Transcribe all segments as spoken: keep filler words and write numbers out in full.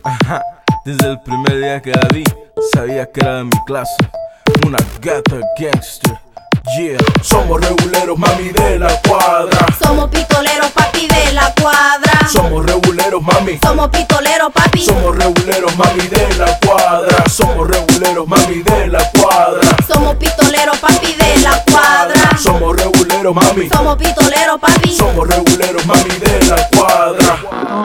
Ajá, desde el primer día que la vi, sabía que era de mi clase. Una gata gangster, yeah. Somos reguleros, mami, de la cuadra. Somos pistoleros, papi, de la cuadra. Somos reguleros, mami. Somos pistoleros, papi. Somos reguleros, mami, de la cuadra. Somos reguleros, mami, de la cuadra. Somos pistoleros, papi, de la cuadra. Somos reguleros, mami. Somos pistoleros, papi. Somos reguleros, mami, de la cuadra.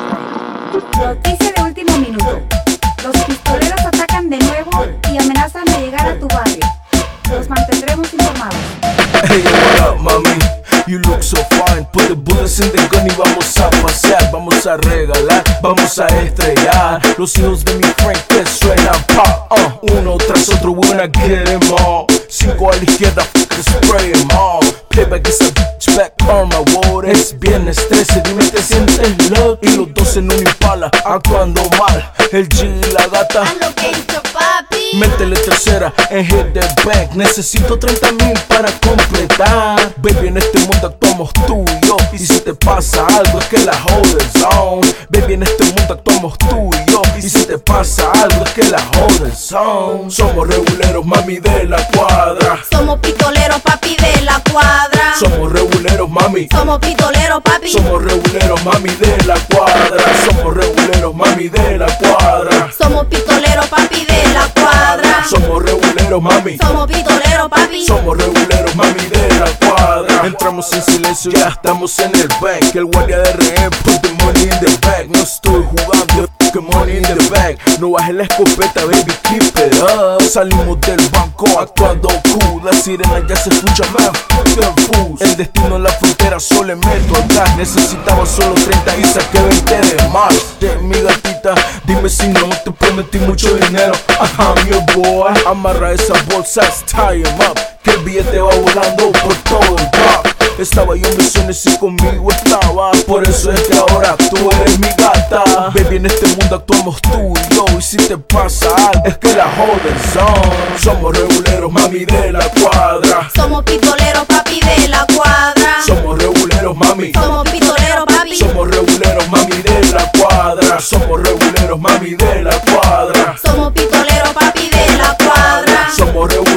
Noticia de último minuto. Los pistoleros atacan de nuevo y amenazan de llegar a tu barrio. Los mantendremos informados. Hey, what up, mami? You look so fine. Put the bullets in the gun y vamos a pasear. Vamos a regalar, vamos a estrellar. Los hijos de mi friend que suenan pop, uh, uno tras otro, we wanna get them all. Cinco a la izquierda, f*** spray them all. Playback is a bitch, back on my water. Es viernes trece, dime te sientes loco. Y los dos en un Impala, actuando mal. El G y la gata, Haz lo que hizo papi. métele tercera en hit the bank. Necesito treinta mil para completar. Baby, en este mundo actuamos tú y yo. Y si te pasa algo es que la jodes on. Baby, en este mundo actuamos tú y yo. Y si te pasa algo es que la jodes on. Somos reguleros, mami, de la cuadra. Somos pistoleros, papi, de la cuadra. Somos reguleros, mami. Somos pistoleros, papi. Somos reguleros, mami, de la cuadra. Somos reguleros, mami, de la cuadra. Somos pistoleros, papi, de la cuadra. Somos reguleros, mami. Somos pistoleros, papi. Somos reguleros, mami, de la cuadra. Entramos en silencio, ya estamos en el bank. El guardia de rehén, put the money in the bag. No estoy jugando, que money in the bag. No bajes la escopeta, baby, keep it up. Salimos del banco actuando cool. La sirena ya se escucha, man, fuck. El destino en la frontera, solo le meto atrás. Necesitaba solo treinta y saqué veinte de más. Yeah, mi gatita, dime si no te prometí mucho dinero. Ajá, your boy. Amarra esas bolsas, tie em up. Que el billete va volando por todo el block. Estaba yo en misiones y conmigo estaba. Por eso es que ahora tú eres mi gata. Baby, en este mundo actuamos tú y yo. Y si te pasa algo es que la jodes on. Somos reguleros, mami, de la cuadra. Somos pistoleros, papi, de la cuadra. Somos reguleros, mami. Somos pistoleros, papi. Somos reguleros, mami, de la cuadra. Somos reguleros, mami, de la cuadra. Somos pistoleros, papi, de la cuadra. Somos reguleros.